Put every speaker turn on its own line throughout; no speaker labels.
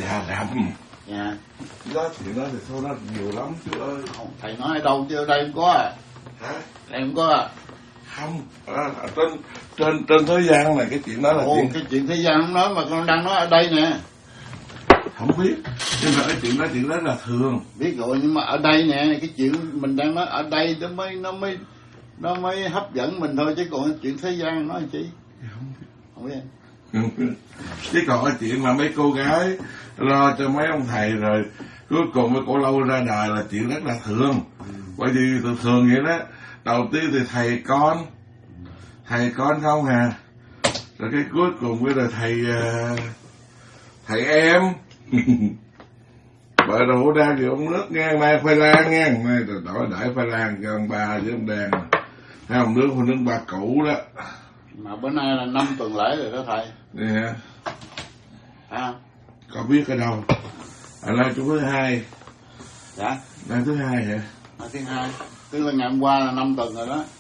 Dạ rằm.
Dạ.
Đó chuyện đó thì thôi nó nhiều lắm chú ơi.
Không, thầy nói ở đâu chứ ở đây không có à?
Hả?
Đây không có à?
Không, trên thế gian này cái chuyện đó là
Ồ,
chuyện...
cái chuyện thế gian không nói mà con đang nói ở đây nè.
Không biết, nhưng mà cái chuyện đó là thường.
Biết rồi, nhưng mà ở đây nè, cái chuyện mình đang nói ở đây nó mới hấp dẫn mình thôi, chứ còn chuyện thế gian nói chi? Không biết.
Chứ còn cái chuyện mà mấy cô gái lo cho mấy ông thầy rồi cuối cùng mấy cô lâu ra đời là chuyện rất là thường. Bởi vì thường vậy đó. Đầu tiên thì thầy con không à, rồi cái cuối cùng cái là thầy em. Bởi đủ đang thì ông nước ngang mai khoai lang ngang mai rồi đổi đãi khoai lang cho ông ba với ông đàn. Hai ông nước ba cũ đó.
Mà bữa nay là 5 tuần lễ rồi đó thầy.
Nè hả?
À.
Có biết ở đâu? Ở đây chú thứ hai.
Dạ.
Đây thứ hai hả?
Thứ hai. Tức là ngày hôm qua là 5 tuần rồi đó.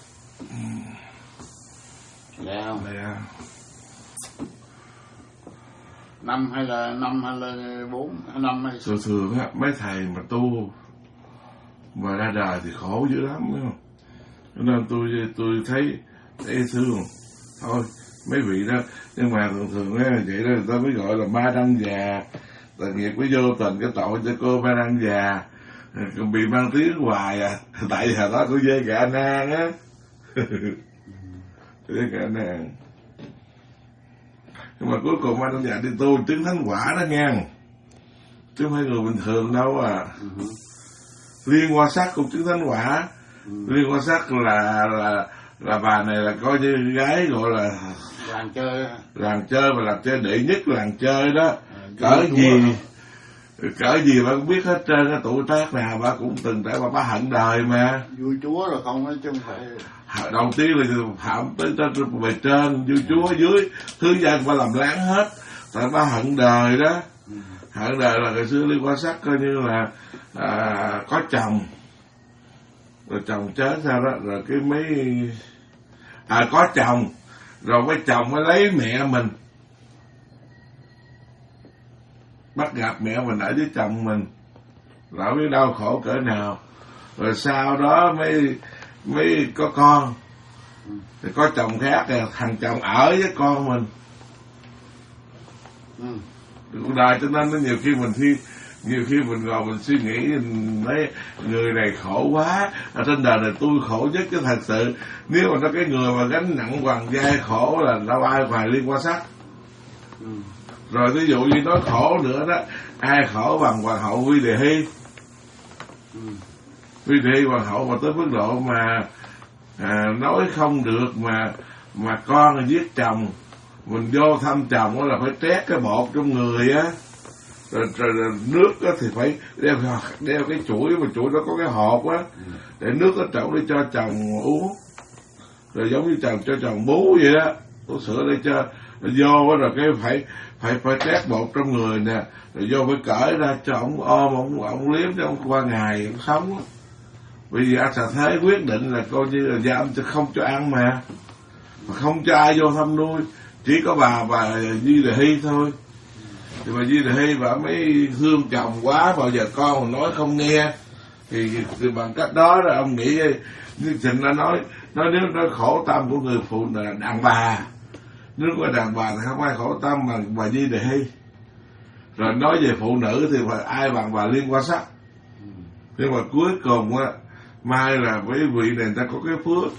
Dạ không?
Dạ.
5 hay là 4 hay 5 hay
thường á mấy thầy mà tu mà ra đời thì khổ dữ lắm đúng không? Cho nên tôi thấy thương thôi mấy vị đó, nhưng mà thường á vậy đó người ta mới gọi là ma đăng già, tội nghiệp mới vô tình cái tội cho cô ma đăng già còn bị mang tiếng hoài à, tại vì hồi đó cô dê gà nan á. Dê gà nan. Nhưng mà cuối cùng anh già đi tu chứng thánh quả đó nha, chứ không phải người bình thường đâu à. Liên Hoa Sắc cũng chứng thánh quả. Liên Hoa Sắc là bà này là coi như gái gọi là làng chơi mà làm chơi đệ nhất làng chơi đó. Cỡ gì bà cũng biết hết trơn, cái tuổi tác nào bà cũng từng trải qua, bà hận đời mà.
Vua chúa rồi không ấy chứ không phải.
Đầu tiên là phạm tới bề trên, vua chúa ở dưới, thứ dân bà làm láng hết. Tại bà hận đời đó. Hận đời là ngày xưa Liên Hoa Sắc coi như là có chồng. Rồi chồng chết sao đó, rồi cái mấy... có chồng, rồi mấy chồng mới lấy mẹ mình. Bắt gặp mẹ mình ở với chồng mình, lão biết đau khổ cỡ nào. Rồi sau đó mới có con, thì có chồng khác thì thằng chồng ở với con mình. Cuộc đời cho nên nó nhiều khi mình ngồi mình suy nghĩ mấy người này khổ quá, ở trên đời này tôi khổ nhất. Chứ thật sự nếu mà nó cái người mà gánh nặng hoàng vai khổ là đâu ai ngoài Liên Hoa Sắc. Rồi ví dụ như nói khổ nữa đó, ai khổ bằng hoàng hậu Vi Đề Hy. Vi Đề Hy hoàng hậu mà tới mức độ mà nói không được mà con là giết chồng, mình vô thăm chồng đó là phải trét cái bột trong người á, rồi nước á thì phải đeo cái chuỗi, mà chuỗi đó có cái hộp á, để nước nó trộn để cho chồng uống, rồi giống như chồng cho chồng bú vậy đó, uống sữa để cho vô rồi cái phải trét bột trong người nè, rồi vô phải cởi ra cho ông ôm ông liếm cho ông qua ngày ông sống á. Bởi vì anh Sa Thế quyết định là coi như là giam cho không cho ăn mà không cho ai vô thăm nuôi, chỉ có bà Di Đề Hy thôi. Thì bà Di Đề Hy bà mới thương chồng quá, bao giờ con mà nói không nghe thì bằng cách đó là ông nghĩ như Trịnh đã nói nếu nó khổ tâm của người phụ nữ là đàn bà, nếu có đàn bà thì không ai khổ tâm bằng bà Di Đề Hy. Rồi nói về phụ nữ thì ai bằng bà Liên Hoa Sắc. Nhưng mà cuối cùng á, mai là với vị này người ta có cái phước,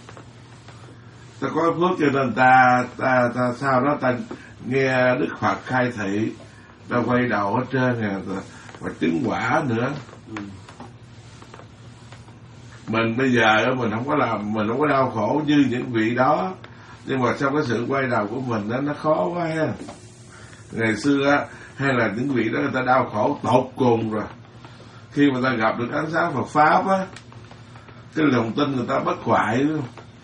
cho nên ta sau đó ta nghe Đức Phật khai thị, ta quay đầu hết trơn và chứng quả nữa. Mình bây giờ mình không có đau khổ như những vị đó, nhưng mà trong cái sự quay đầu của mình đó nó khó quá ha. Ngày xưa á, hay là những vị đó người ta đau khổ tột cùng rồi, khi mà ta gặp được ánh sáng Phật pháp á, cái lòng tin người ta bất hoại luôn.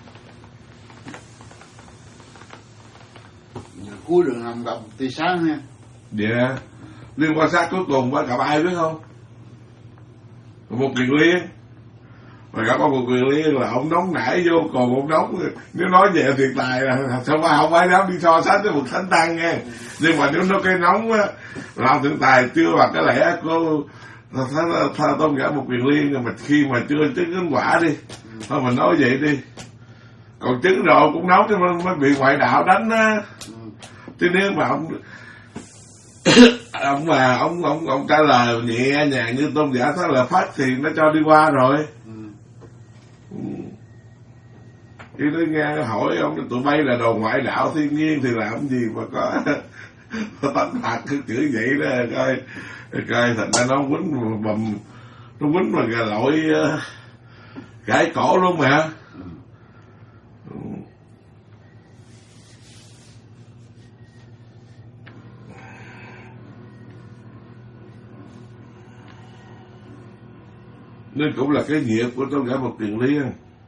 Cuối đường hầm gặp tia sáng nha.
Dạ. Liên Hoa Sắc cuối cùng bà gặp ai biết không? Một Kiền Liên. mà gặp ông Quyền Liên là ông nóng nảy vô cùng, ông nóng. Nếu nói về thiệt tài là không ai dám đi so sánh với một thánh tăng nghe. Nhưng mà nếu nó cái nóng á, làm thiện tài chưa bằng cái lẽ cô Tôn giả một Quyền Liên, mà khi mà chưa chứng kết quả đi thôi mình nói vậy đi, còn chứng rồi cũng nóng cho mới bị ngoại đạo đánh á. Chứ nếu mà ông trả lời nhẹ nhàng như Tôn giả Thích Lợi Phất thì nó cho đi qua rồi. Khi nó nghe hỏi ông tụi bay là đồ ngoại đạo thiên nhiên thì làm gì mà có tấn phạt cái chữ vậy đó. Coi thật ra nó quýnh mà lội gãy cổ luôn mà. Nên cũng là cái nghiệp của Tôn giả một Quyền Liên.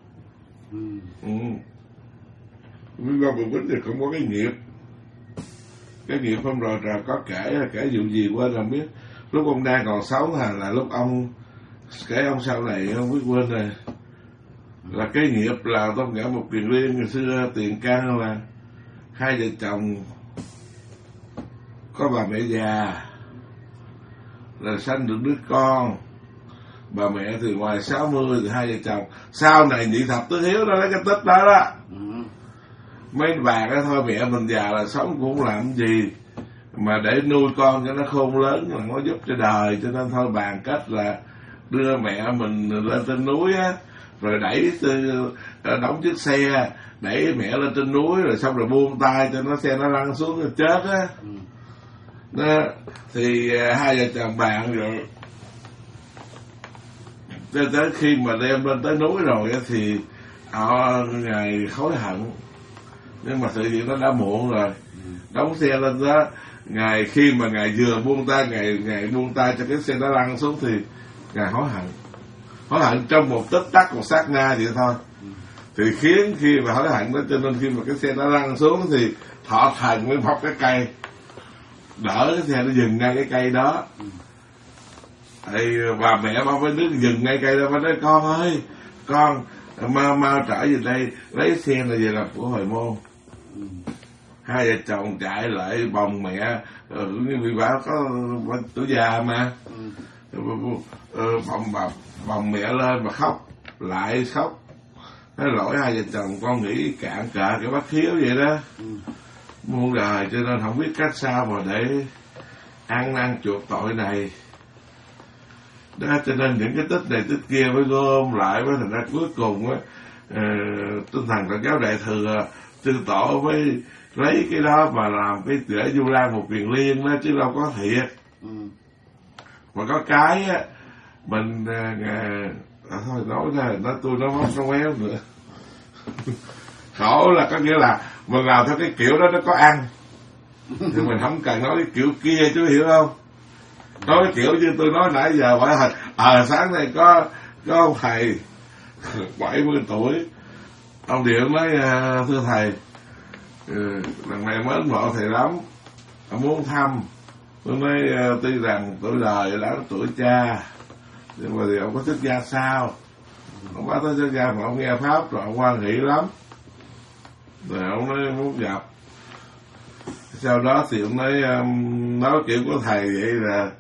Nhưng mà Quýnh thì không có cái nghiệp. Cái nghiệp hôm rồi có kể vụ gì quên không biết. Lúc ông đang còn sống là lúc ông kể ông sau này không biết quên rồi. Là cái nghiệp là Tôn giả một Quyền Liên ngày xưa tiền căn là hai vợ chồng có bà mẹ già là sanh được đứa con. Bà mẹ thì ngoài 60 thì hai vợ chồng sau này nhị thập tứ hiếu đó, lấy cái tích đó đó. Mấy bà đó thôi, mẹ mình già là sống cũng không làm gì mà để nuôi con cho nó khôn lớn là nó giúp cho đời, cho nên thôi bàn cách là đưa mẹ mình lên trên núi á, rồi đẩy đóng chiếc xe đẩy mẹ lên trên núi, rồi xong rồi buông tay cho nó xe nó lăn xuống rồi chết á. Đó thì hai vợ chồng bạn rồi tới khi mà đem lên tới núi rồi thì họ ngày hối hận, nhưng mà sự việc nó đã muộn rồi. Đóng xe lên đó, ngày khi mà ngài vừa buông tay, ngài buông tay cho cái xe nó lăn xuống thì ngài hối hận trong một tích tắc, một sát na vậy thôi. Thì khiến khi mà hối hận đó, cho nên khi mà cái xe nó lăn xuống thì thọ thần mới mọc cái cây đỡ cái xe nó dừng ngay cái cây đó. Thì bà mẹ bà mới đứng dừng ngay cây đó, bà nói con ơi, con mau trở về đây lấy xe này về làm của hồi môn. Hai vợ chồng chạy lại bồng mẹ, vì bà có tuổi già mà, bồng mẹ lên mà khóc, lại khóc. Nói lỗi hai vợ chồng con nghĩ cạn cờ cái bất hiếu vậy đó, muôn đời cho nên không biết cách sao mà để ăn năn chuộc tội này. Đó, cho nên những cái tích này tích kia mới gom lại, với thành ra cuối cùng á, tinh thần Phật giáo Đại Thừa Chư Tổ mới lấy cái đó mà làm cái để Du Lan một Quyền Liên đó, chứ đâu có thiệt. Mà có cái á mình thôi nói ra tôi nó móc nó méo nữa. Khổ là có nghĩa là mình làm theo cái kiểu đó nó có ăn thì mình không cần nói cái kiểu kia, chú hiểu không? Nói cái kiểu như tôi nói nãy giờ bởi sáng nay có ông thầy 70 tuổi, ông điện nói thưa thầy, lần này mến mộ thầy lắm, ông muốn thăm. Tôi nói tuy rằng tuổi đời đã tuổi cha, nhưng mà thì ông có xuất gia sao? Ông báo tới xuất gia mà ông nghe pháp rồi ông hoan hỷ lắm, rồi ông nói muốn gặp. Sau đó thì ông nói kiểu của thầy vậy là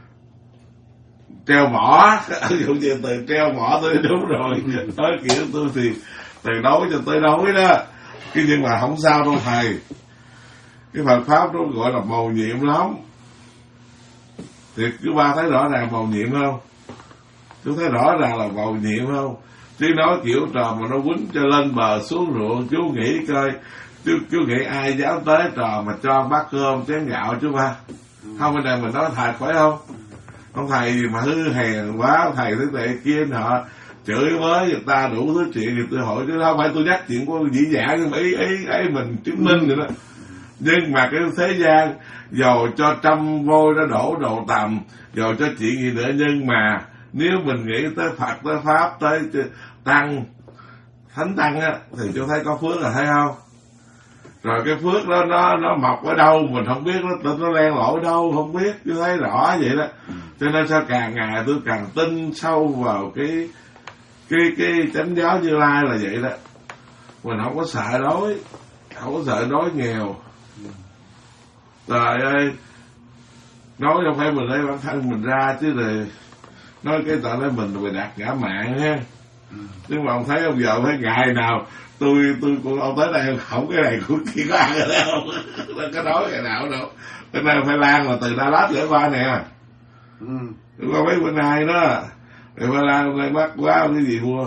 treo mỏ, dùng gì từ treo mỏ tới đúng rồi. Nói kiểu tôi thì từ đối cho tới đối đó. Cái nhưng mà không sao đâu thầy, cái Phật pháp nó gọi là mầu nhiệm lắm. Thì chú ba thấy rõ ràng mầu nhiệm không? Chú thấy rõ ràng là mầu nhiệm không? Chứ nói kiểu trò mà nó quýnh cho lên bờ xuống ruộng, chú nghĩ coi, chú nghĩ ai dám tới trò mà cho bát cơm chén gạo chú ba? Không, bên đây mình nói thật phải không? Ông thầy mà hư hèn quá, ông thầy thế này kia nọ, chửi với người ta đủ thứ chuyện. Thì tôi hỏi chứ không phải tôi nhắc chuyện của dĩ dã, nhưng mà ý mình chứng minh rồi đó. Nhưng mà cái thế gian dầu cho trăm vôi nó đổ đồ tầm, dầu cho chuyện gì nữa, nhưng mà nếu mình nghĩ tới Phật, tới Pháp, tới Tăng, Thánh Tăng á, thì tôi thấy có phước là thấy không? Rồi cái phước đó nó mọc ở đâu mình không biết, nó len lỏi đâu không biết, tôi thấy rõ vậy đó. Cho nên sao càng ngày tôi càng tin sâu vào cái cái chánh giáo Như Lai là vậy đó. Mình không có sợ đói, không có sợ đói nghèo. Trời ơi, nói không phải mình lấy bản thân mình ra chứ rồi nói cái tao nói mình đặt ngã mạng ha. Nhưng mà ông thấy ông giờ thấy ngày nào tôi con ông tới đây không cái này cũng chỉ có ăn rồi đấy không, có đói ngày nào đâu. Cái này phải Lan là từ Đà Lạt gửi qua nè. Qua mấy bữa nay đó rồi phải Lan hôm nay mắc quá cái gì mua.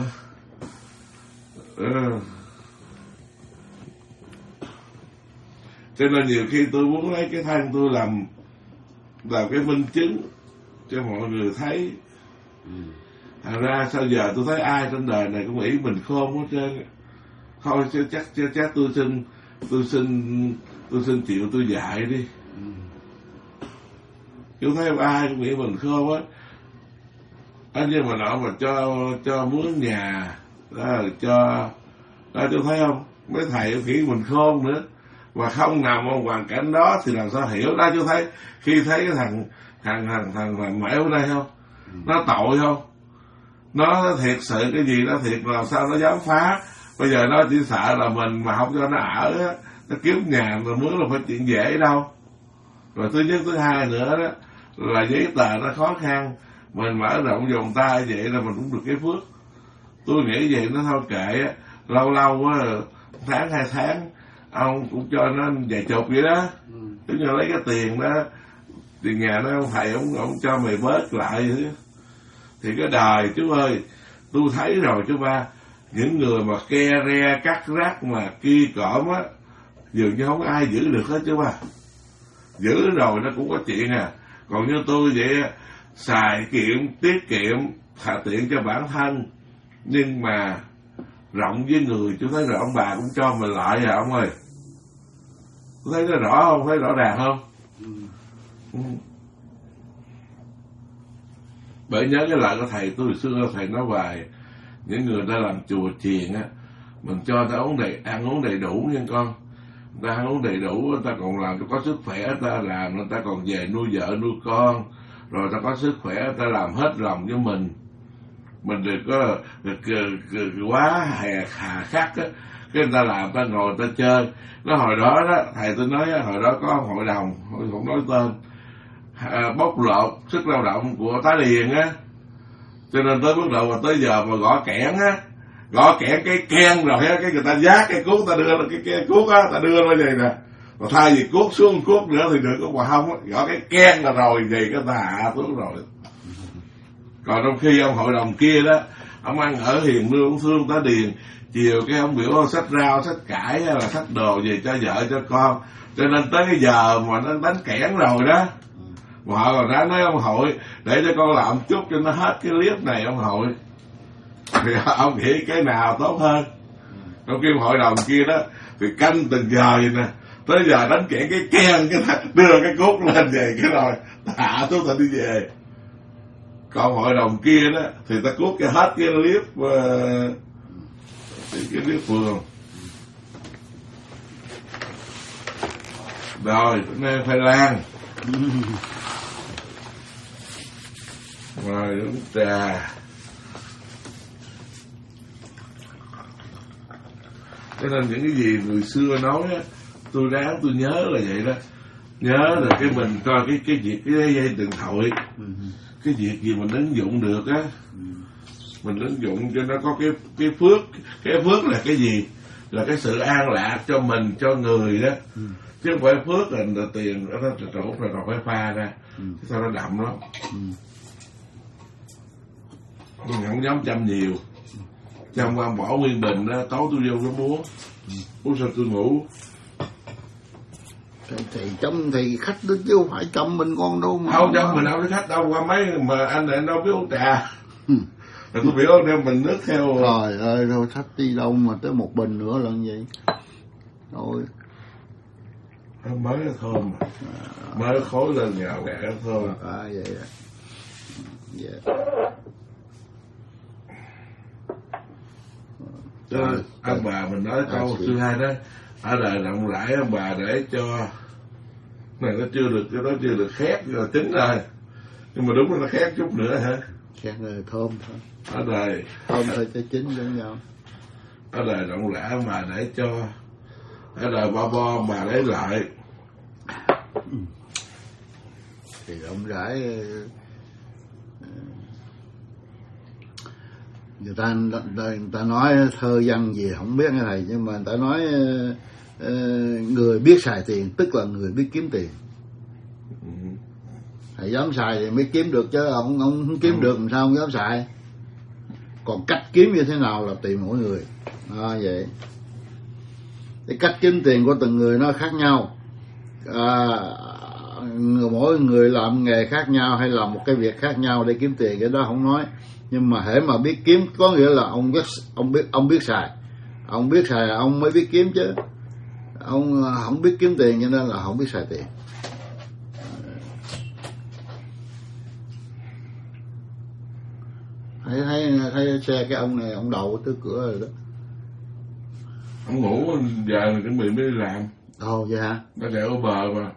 Cho nên nhiều khi tôi muốn lấy cái thân tôi làm cái minh chứng cho mọi người thấy. Thật ra sao giờ tôi thấy ai trên đời này cũng nghĩ mình khôn hết trơn. Thôi chắc tôi xin chịu tôi dạy đi. Chú thấy ai cũng nghĩ mình khôn á. Nhưng mà nọ mà cho mướn nhà đó, cho đó, chú thấy không, mấy thầy nghĩ mình khôn nữa mà không nằm trong hoàn cảnh đó thì làm sao hiểu đó. Chú thấy khi thấy cái thằng mẻo ở đây không, nó tội không, nó thiệt sự cái gì nó thiệt làm sao nó dám phá. Bây giờ nó chỉ sợ là mình mà không cho nó ở á, nó kiếm nhà rồi mướn là phải chuyện dễ đâu. Rồi thứ nhất thứ hai nữa đó là giấy tờ nó khó khăn, mình mở rộng vòng tay vậy là mình cũng được cái phước. Tôi nghĩ vậy nó thôi kệ á, lâu lâu á, tháng 2 tháng ông cũng cho nó vài chục vậy đó. Tức là lấy cái tiền đó, tiền nhà nó ông thầy ông cho mày bớt lại. Thì cái đời chú ơi, tôi thấy rồi chú ba, những người mà ke re cắt rác mà ki cỡm á, dường như không ai giữ được hết chú ba. Giữ rồi nó cũng có chuyện à. Còn như tôi vậy, xài kiệm, tiết kiệm, thà tiện cho bản thân, nhưng mà rộng với người. Chú thấy rồi ông bà cũng cho mình lại à ông ơi. Chú thấy nó rõ không, thấy rõ ràng không? Bởi nhớ cái lời của thầy tôi hồi xưa, thầy nói bài những người ta làm chùa chiền á, mình cho ta ăn uống đầy đủ nha con. Ta ăn uống đầy đủ, ta còn làm cho có sức khỏe, ta làm ta còn về nuôi vợ nuôi con, rồi ta có sức khỏe, ta làm hết lòng với mình. Mình đừng có quá hà khắc á, cái người ta làm ta ngồi ta chơi. Nó hồi đó đó, thầy tôi nói hồi đó có hội đồng, không nói tên, bóc lột sức lao động của tá điền á, cho nên tới mức độ mà tới giờ mà gõ kẽn á, gõ kẽn cái ken rồi á, cái người ta vác cái cuốc ta đưa cái cuốc á, ta đưa nó vậy nè, mà thay vì cuốc xuống cuốc nữa thì được, mà không á, gõ cái ken là rồi vậy cái ta hạ xuống rồi. Còn trong khi ông hội đồng kia đó, ông ăn ở hiền lương, ông thương tá điền, chiều cái ông biểu xách rau xách cải hay là xách đồ về cho vợ cho con, cho nên tới cái giờ mà nó đánh kẽn rồi đó, mà họ còn ráng nói ông hội để cho con làm chút cho nó hết cái clip này ông hội. Thì ông nghĩ cái nào tốt hơn? Trong khi hội đồng kia đó thì canh từng giờ vậy nè, tới giờ đánh kẽn cái ken cái đưa cái cút lên về cái rồi hạ xuống ta đi về. Còn hội đồng kia đó thì ta cút cái hết cái clip cái clip phường. Rồi nên phải Lan rồi uống trà. Cho nên những cái gì người xưa nói á, tôi nhớ là vậy đó. Nhớ là cái mình coi cái việc cái dây điện thoại, cái việc gì mình ứng dụng được á, mình ứng dụng cho nó có cái phước. Cái phước là cái gì? Là cái sự an lạc cho mình, cho người đó. Chứ không phải phước là tiền nó trổ rồi còn phải pha ra, sao nó đậm lắm. Mình không dám chăm nhiều, chăm qua bỏ nguyên bình đó, tối tôi vô cái muốn sao tôi ngủ.
Thì chăm thì khách đó chứ không phải chăm mình con đâu mà.
Không chăm mình đâu có khách đâu, qua mấy mà anh này đâu biết uống trà. Rồi tôi biểu đem mình nước theo.
Trời ơi, thôi khách đi đâu mà tới một bình nữa lần vậy. Rồi.
Mới nó thơm mà. Mới nó khối lên nhào gạt nó thơm.
Vậy à. Dạ.
Chứ ông bà mình nói câu xưa hay đó, ở đời rộng rãi ông bà để cho này nó chưa được, cái đó chưa được khét rồi chín rồi, nhưng mà đúng là nó khét chút nữa hả?
Khen rồi thơm thôi.
Ở đời
Thơm thôi cho chín giống nhau.
Ở đời rộng rãi mà để cho, ở đời bo bo mà lấy lại.
Thì rộng rãi người ta nói thơ văn gì không biết nghe thầy, nhưng mà người ta nói người biết xài tiền tức là người biết kiếm tiền. Thầy dám xài thì mới kiếm được, chứ ông không kiếm được làm sao không dám xài. Còn cách kiếm như thế nào là tùy mỗi người. Vậy cái cách kiếm tiền của từng người nó khác nhau. Mỗi người làm nghề khác nhau hay làm một cái việc khác nhau để kiếm tiền, cái đó không nói. Nhưng mà hễ mà biết kiếm có nghĩa là ông biết xài. Ông biết xài là ông mới biết kiếm, chứ ông không biết kiếm tiền cho nên là không biết xài tiền. Thấy xe cái ông này ông đậu tới cửa rồi đó.
Ông ngủ giờ mình chuẩn bị mới đi làm.
Vậy hả?
Nó đèo ở bờ mà.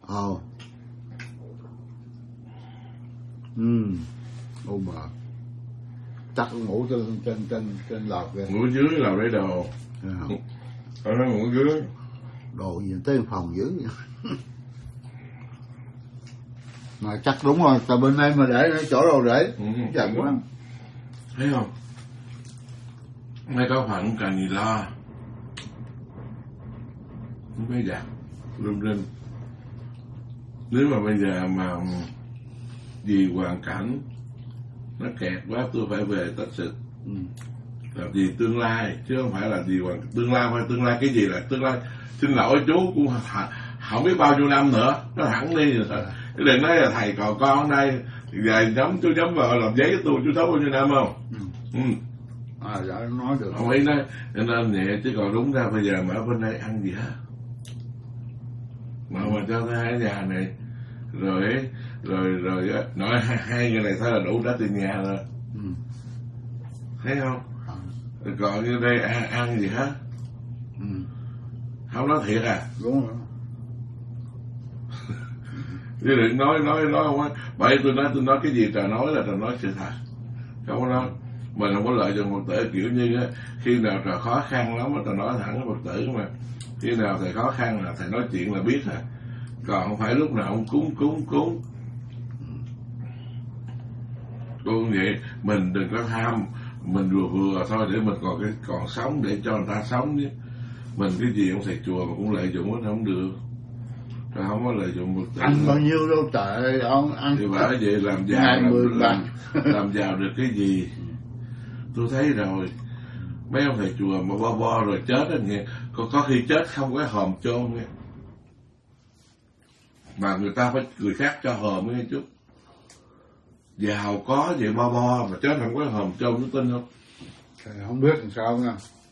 Ô bờ. Chắc ông ngủ trên lợp kìa.
Ngủ dưới lầu lấy đồ. Ở nó ngủ dưới.
Đồ gì tới phòng dưới vậy? Mà chắc đúng rồi, tại bên đây mà để chỗ đâu để. Chắc quá.
Thấy không? Mấy có phận cần gì lo. Nó mới giặt rung rinh. Nếu mà bây giờ mà vì hoàn cảnh nó kẹt quá tôi phải về tách xịt. Làm gì tương lai, chứ không phải là gì tương lai. Phải tương lai cái gì là tương lai. Xin lỗi chú cũng không biết bao nhiêu năm nữa. Nó hẳn đi rồi thôi. Chứ đừng nói là thầy còn con ở đây về chú chấm vào làm giấy tôi chú sống bao nhiêu năm không?
Dạ nói được.
Ông ấy nói nên nhẹ, chứ còn đúng ra bây giờ mà ở bên đây ăn gì hết. Mà cho tới hai nhà này rồi nói hai người này thôi là đủ đã tiền nhà rồi. Thấy không? Còn như đây ăn gì hết. Không nói thiệt à?
Đúng rồi.
Chứ đừng nói không á. Bởi tôi nói cái gì trời nói là trời nói sự thật. Không có nói. Mình không có lợi cho Phật tử kiểu như á, khi nào trời khó khăn lắm trời nói thẳng với Phật tử mà. Khi nào thầy khó khăn là thầy nói chuyện là biết à. Còn không phải lúc nào ông cúng. Cũng vậy, mình đừng có tham, mình vừa thôi để mình còn sống để cho người ta sống chứ. Mình cái gì ông thầy chùa mà cũng lợi dụng nó không được. Rồi không có lợi dụng Phật tử.
Ăn bao nhiêu đâu trời, ông ăn.
Thì bởi vậy làm giàu làm giàu được cái gì? Tôi thấy rồi, mấy ông thầy chùa mà bo rồi chết đó nghe, có khi chết không có hòm chôn nghe. Mà người ta phải người khác cho hòm nghe chút. Giàu có vậy bo mà chết không có hòm chôn, tôi tin không?
Không biết làm sao nha.